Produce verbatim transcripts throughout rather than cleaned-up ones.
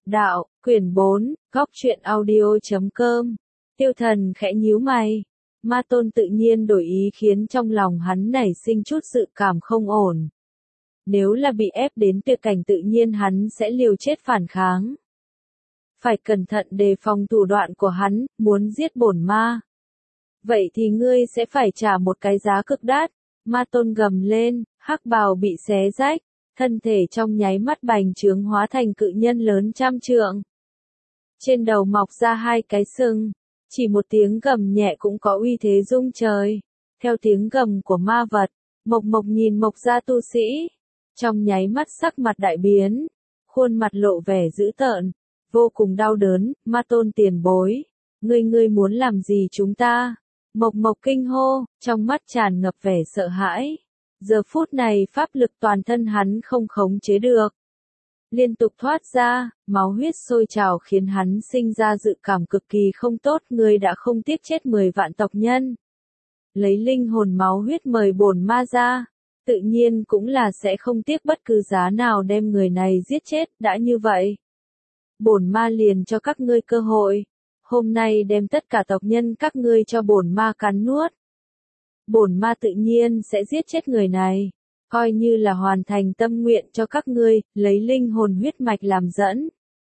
Đạo, quyển bốn, góc truyện audio chấm com. Tiêu Thần khẽ nhíu mày. Ma Tôn tự nhiên đổi ý khiến trong lòng hắn nảy sinh chút dự cảm không ổn. Nếu là bị ép đến tuyệt cảnh tự nhiên hắn sẽ liều chết phản kháng. Phải cẩn thận đề phòng thủ đoạn của hắn, muốn giết bổn ma. Vậy thì ngươi sẽ phải trả một cái giá cực đắt. Ma Tôn gầm lên, hắc bào bị xé rách, thân thể trong nháy mắt bành trướng hóa thành cự nhân lớn trăm trượng. Trên đầu mọc ra hai cái sừng, chỉ một tiếng gầm nhẹ cũng có uy thế rung trời. Theo tiếng gầm của ma vật, Mộc Mộc nhìn Mộc gia tu sĩ, trong nháy mắt sắc mặt đại biến, khuôn mặt lộ vẻ dữ tợn, vô cùng đau đớn. Ma Tôn tiền bối, ngươi ngươi muốn làm gì chúng ta? Mộc Mộc kinh hô, trong mắt tràn ngập vẻ sợ hãi. Giờ phút này pháp lực toàn thân hắn không khống chế được, liên tục thoát ra, máu huyết sôi trào khiến hắn sinh ra dự cảm cực kỳ không tốt. Ngươi đã không tiếc chết mười vạn tộc nhân, lấy linh hồn máu huyết mời bổn ma ra, tự nhiên cũng là sẽ không tiếc bất cứ giá nào đem người này giết chết. Đã như vậy, bổn ma liền cho các ngươi cơ hội, hôm nay đem tất cả tộc nhân các ngươi cho bổn ma cắn nuốt. Bổn ma tự nhiên sẽ giết chết người này, coi như là hoàn thành tâm nguyện cho các ngươi, lấy linh hồn huyết mạch làm dẫn.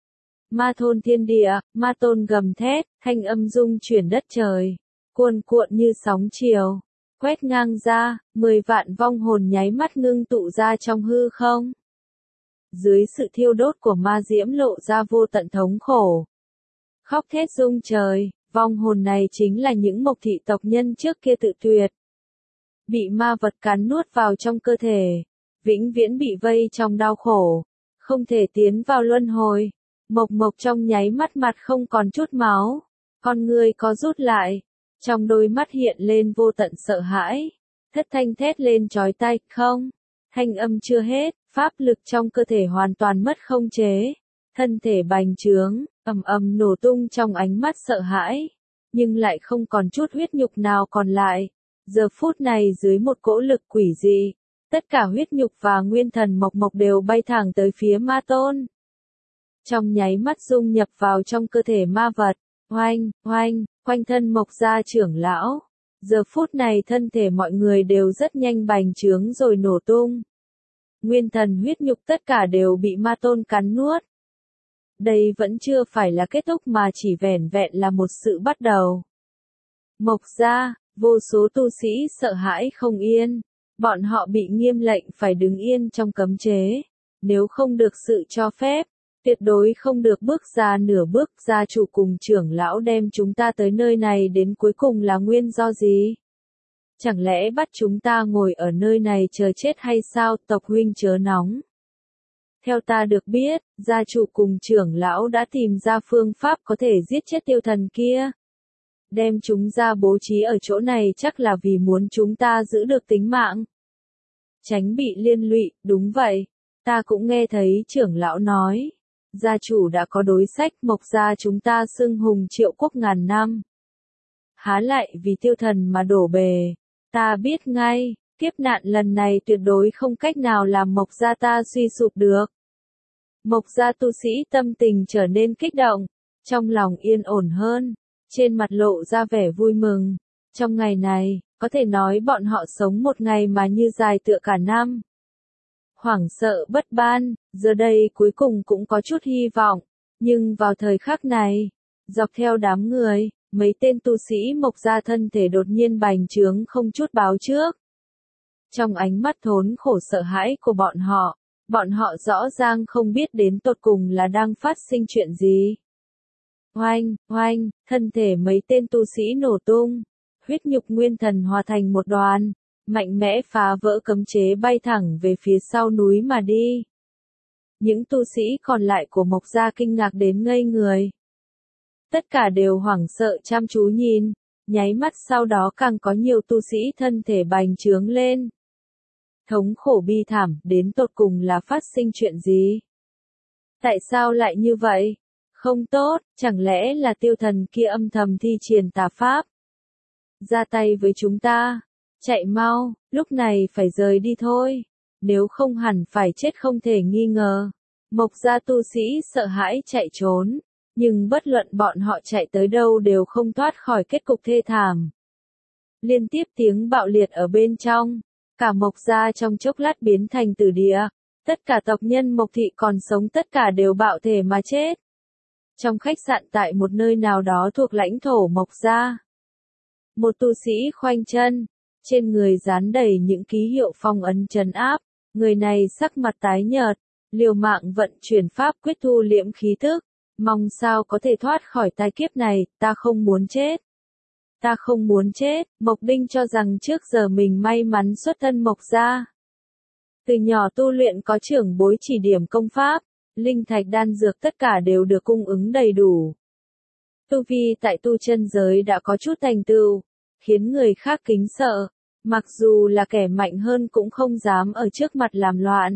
Ma thôn thiên địa, Ma Tôn gầm thét, thanh âm rung chuyển đất trời, cuồn cuộn như sóng chiều, quét ngang ra, mười vạn vong hồn nháy mắt ngưng tụ ra trong hư không. Dưới sự thiêu đốt của ma diễm lộ ra vô tận thống khổ, khóc thét rung trời. Vong hồn này chính là những Mộc thị tộc nhân trước kia tự tuyệt, bị ma vật cắn nuốt vào trong cơ thể, vĩnh viễn bị vây trong đau khổ, không thể tiến vào luân hồi. Mộc Mộc trong nháy mắt mặt không còn chút máu, con ngươi có rút lại, trong đôi mắt hiện lên vô tận sợ hãi, thất thanh thét lên chói tai. Không, thanh âm chưa hết, pháp lực trong cơ thể hoàn toàn mất khống chế, thân thể bành trướng, ầm ầm nổ tung trong ánh mắt sợ hãi, nhưng lại không còn chút huyết nhục nào còn lại. Giờ phút này dưới một cỗ lực quỷ dị, tất cả huyết nhục và nguyên thần Mộc Mộc đều bay thẳng tới phía Ma Tôn. Trong nháy mắt dung nhập vào trong cơ thể ma vật, oanh, oanh, quanh thân Mộc gia trưởng lão. Giờ phút này thân thể mọi người đều rất nhanh bành trướng rồi nổ tung. Nguyên thần huyết nhục tất cả đều bị Ma Tôn cắn nuốt. Đây vẫn chưa phải là kết thúc mà chỉ vẻn vẹn là một sự bắt đầu. Mộc gia, vô số tu sĩ sợ hãi không yên, bọn họ bị nghiêm lệnh phải đứng yên trong cấm chế, nếu không được sự cho phép, tuyệt đối không được bước ra nửa bước. Gia chủ cùng trưởng lão đem chúng ta tới nơi này đến cuối cùng là nguyên do gì? Chẳng lẽ bắt chúng ta ngồi ở nơi này chờ chết hay sao? Tộc huynh chớ nóng. Theo ta được biết, gia chủ cùng trưởng lão đã tìm ra phương pháp có thể giết chết Tiêu Thần kia. Đem chúng ra bố trí ở chỗ này chắc là vì muốn chúng ta giữ được tính mạng, tránh bị liên lụy. Đúng vậy, ta cũng nghe thấy trưởng lão nói, gia chủ đã có đối sách. Mộc gia chúng ta xưng hùng triệu quốc ngàn năm, há lại vì Tiêu Thần mà đổ bề. Ta biết ngay, kiếp nạn lần này tuyệt đối không cách nào làm Mộc gia ta suy sụp được. Mộc gia tu sĩ tâm tình trở nên kích động, trong lòng yên ổn hơn, trên mặt lộ ra vẻ vui mừng. Trong ngày này, có thể nói bọn họ sống một ngày mà như dài tựa cả năm. Hoảng sợ bất ban, giờ đây cuối cùng cũng có chút hy vọng. Nhưng vào thời khắc này, dọc theo đám người, mấy tên tu sĩ Mộc gia thân thể đột nhiên bành trướng không chút báo trước. Trong ánh mắt thốn khổ sợ hãi của bọn họ, bọn họ rõ ràng không biết đến tột cùng là đang phát sinh chuyện gì. Oanh, oanh, thân thể mấy tên tu sĩ nổ tung, huyết nhục nguyên thần hòa thành một đoàn, mạnh mẽ phá vỡ cấm chế bay thẳng về phía sau núi mà đi. Những tu sĩ còn lại của Mộc gia kinh ngạc đến ngây người. Tất cả đều hoảng sợ chăm chú nhìn, nháy mắt sau đó càng có nhiều tu sĩ thân thể bành trướng lên. Thống khổ bi thảm, đến tột cùng là phát sinh chuyện gì? Tại sao lại như vậy? Không tốt, chẳng lẽ là Tiêu Thần kia âm thầm thi triển tà pháp? Ra tay với chúng ta, chạy mau, lúc này phải rời đi thôi, nếu không hẳn phải chết không thể nghi ngờ. Mộc gia tu sĩ sợ hãi chạy trốn, nhưng bất luận bọn họ chạy tới đâu đều không thoát khỏi kết cục thê thảm. Liên tiếp tiếng bạo liệt ở bên trong, cả Mộc gia trong chốc lát biến thành tử địa, tất cả tộc nhân Mộc thị còn sống tất cả đều bạo thể mà chết. Trong khách sạn tại một nơi nào đó thuộc lãnh thổ Mộc gia, một tu sĩ khoanh chân, trên người dán đầy những ký hiệu phong ấn trấn áp, người này sắc mặt tái nhợt, liều mạng vận chuyển pháp quyết thu liễm khí tức, mong sao có thể thoát khỏi tai kiếp này, ta không muốn chết. Ta không muốn chết, Mộc Đinh cho rằng trước giờ mình may mắn xuất thân Mộc gia. Từ nhỏ tu luyện có trưởng bối chỉ điểm công pháp, linh thạch đan dược tất cả đều được cung ứng đầy đủ. Tu vi tại tu chân giới đã có chút thành tựu, khiến người khác kính sợ, mặc dù là kẻ mạnh hơn cũng không dám ở trước mặt làm loạn.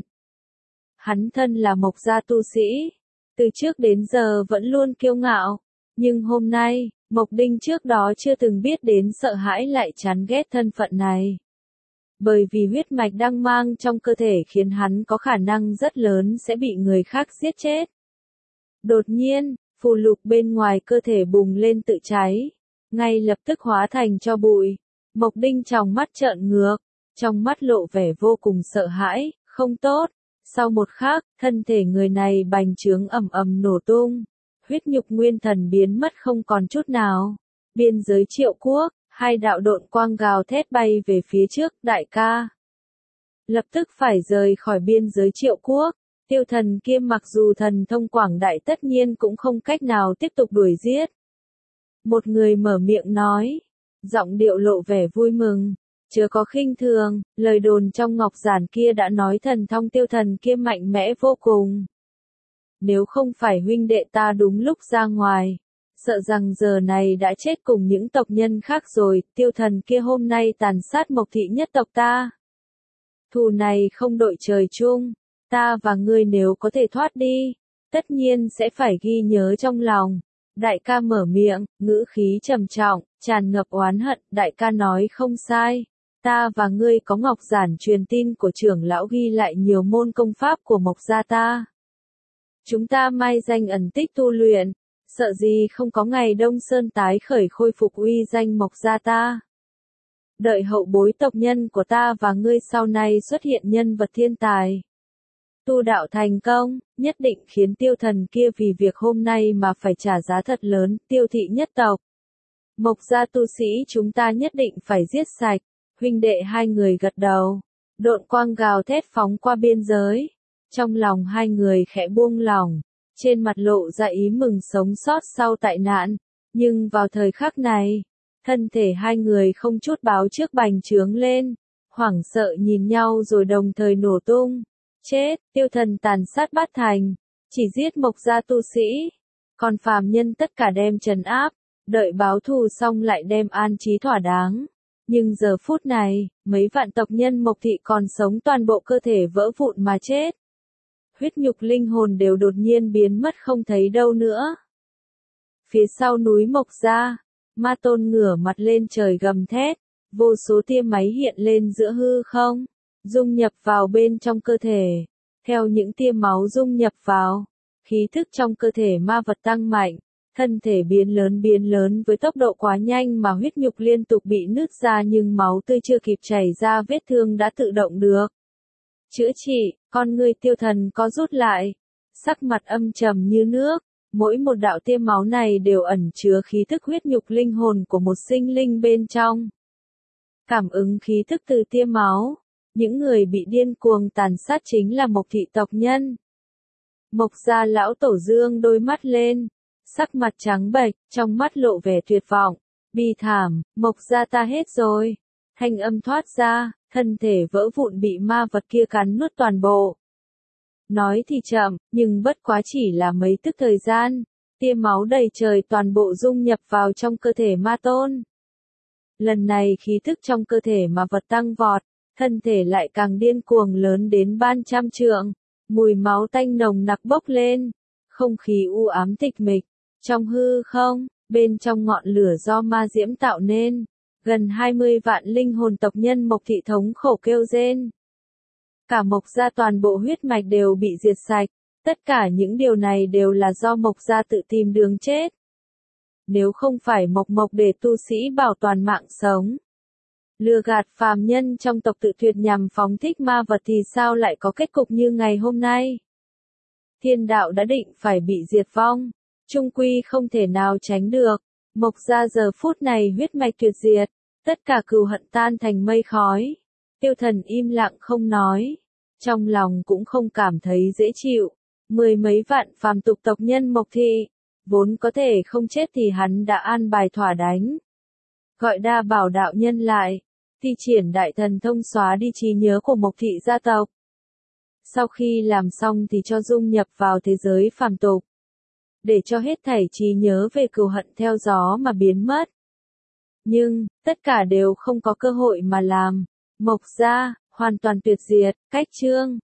Hắn thân là Mộc gia tu sĩ, từ trước đến giờ vẫn luôn kiêu ngạo, nhưng hôm nay, Mộc Đinh trước đó chưa từng biết đến sợ hãi lại chán ghét thân phận này. Bởi vì huyết mạch đang mang trong cơ thể khiến hắn có khả năng rất lớn sẽ bị người khác giết chết. Đột nhiên, phù lục bên ngoài cơ thể bùng lên tự cháy, ngay lập tức hóa thành tro bụi. Mộc Đinh trong mắt trợn ngược, trong mắt lộ vẻ vô cùng sợ hãi, không tốt. Sau một khắc, thân thể người này bành trướng ầm ầm nổ tung, huyết nhục nguyên thần biến mất không còn chút nào. Biên giới Triệu Quốc, hai đạo độn quang gào thét bay về phía trước, đại ca. Lập tức phải rời khỏi biên giới Triệu Quốc, tiêu thần kia mặc dù thần thông quảng đại tất nhiên cũng không cách nào tiếp tục đuổi giết. Một người mở miệng nói, giọng điệu lộ vẻ vui mừng, chớ có khinh thường, lời đồn trong ngọc giản kia đã nói thần thông tiêu thần kia mạnh mẽ vô cùng. Nếu không phải huynh đệ ta đúng lúc ra ngoài, sợ rằng giờ này đã chết cùng những tộc nhân khác rồi, tiêu thần kia hôm nay tàn sát Mộc thị nhất tộc ta. Thù này không đội trời chung, ta và ngươi nếu có thể thoát đi, tất nhiên sẽ phải ghi nhớ trong lòng. Đại ca mở miệng, ngữ khí trầm trọng, tràn ngập oán hận, đại ca nói không sai. Ta và ngươi có ngọc giản truyền tin của trưởng lão ghi lại nhiều môn công pháp của Mộc gia ta. Chúng ta mai danh ẩn tích tu luyện, sợ gì không có ngày Đông Sơn tái khởi khôi phục uy danh Mộc gia ta. Đợi hậu bối tộc nhân của ta và ngươi sau này xuất hiện nhân vật thiên tài. Tu đạo thành công, nhất định khiến tiêu thần kia vì việc hôm nay mà phải trả giá thật lớn, tiêu thị nhất tộc. Mộc gia tu sĩ chúng ta nhất định phải giết sạch, huynh đệ hai người gật đầu. Độn quang gào thét phóng qua biên giới. Trong lòng hai người khẽ buông lòng, trên mặt lộ ra ý mừng sống sót sau tai nạn. Nhưng vào thời khắc này, thân thể hai người không chút báo trước bành trướng lên, hoảng sợ nhìn nhau rồi đồng thời nổ tung. Chết, tiêu thần tàn sát bát thành, chỉ giết Mộc gia tu sĩ, còn phàm nhân tất cả đem trấn áp, đợi báo thù xong lại đem an trí thỏa đáng. Nhưng giờ phút này, mấy vạn tộc nhân Mộc thị còn sống toàn bộ cơ thể vỡ vụn mà chết. Huyết nhục linh hồn đều đột nhiên biến mất không thấy đâu nữa. Phía sau núi Mộc gia, Ma Tôn ngửa mặt lên trời gầm thét, vô số tia máy hiện lên giữa hư không, dung nhập vào bên trong cơ thể. Theo những tia máu dung nhập vào, khí thức trong cơ thể ma vật tăng mạnh, thân thể biến lớn biến lớn với tốc độ quá nhanh mà huyết nhục liên tục bị nứt ra nhưng máu tươi chưa kịp chảy ra vết thương đã tự động được chữa trị. Con người tiêu thần có rút lại, sắc mặt âm trầm như nước, mỗi một đạo tia máu này đều ẩn chứa khí thức huyết nhục linh hồn của một sinh linh bên trong. Cảm ứng khí thức từ tia máu, những người bị điên cuồng tàn sát chính là Mộc thị tộc nhân. Mộc gia lão tổ dương đôi mắt lên, sắc mặt trắng bệch, trong mắt lộ vẻ tuyệt vọng, bi thảm, Mộc gia ta hết rồi. Thanh âm thoát ra, thân thể vỡ vụn bị ma vật kia cắn nuốt toàn bộ. Nói thì chậm, nhưng bất quá chỉ là mấy tức thời gian, tia máu đầy trời toàn bộ dung nhập vào trong cơ thể Ma Tôn. Lần này khí thức trong cơ thể ma vật tăng vọt, thân thể lại càng điên cuồng lớn đến ban trăm trượng, mùi máu tanh nồng nặc bốc lên, không khí u ám tịch mịch, trong hư không, bên trong ngọn lửa do ma diễm tạo nên, gần hai mươi vạn linh hồn tộc nhân Mộc thị thống khổ kêu rên. Cả Mộc gia toàn bộ huyết mạch đều bị diệt sạch, Tất cả những điều này đều là do Mộc gia tự tìm đường chết. Nếu không phải Mộc Mộc để tu sĩ bảo toàn mạng sống, lừa gạt phàm nhân trong tộc tự tuyệt nhằm phóng thích ma vật thì sao lại có kết cục như ngày hôm nay? Thiên đạo đã định phải bị diệt vong, chung quy không thể nào tránh được. Mộc gia giờ phút này huyết mạch tuyệt diệt, tất cả cừu hận tan thành mây khói. Tiêu Thần im lặng không nói, trong lòng cũng không cảm thấy dễ chịu. Mười mấy vạn phàm tục tộc nhân Mộc thị, vốn có thể không chết thì hắn đã an bài thỏa đánh. Gọi Đa Bảo đạo nhân lại, thi triển đại thần thông xóa đi trí nhớ của Mộc thị gia tộc. Sau khi làm xong thì cho dung nhập vào thế giới phàm tục, để cho hết thảy trí nhớ về cừu hận theo gió mà biến mất. Nhưng, tất cả đều không có cơ hội mà làm. Mộc gia, hoàn toàn tuyệt diệt, cách chương.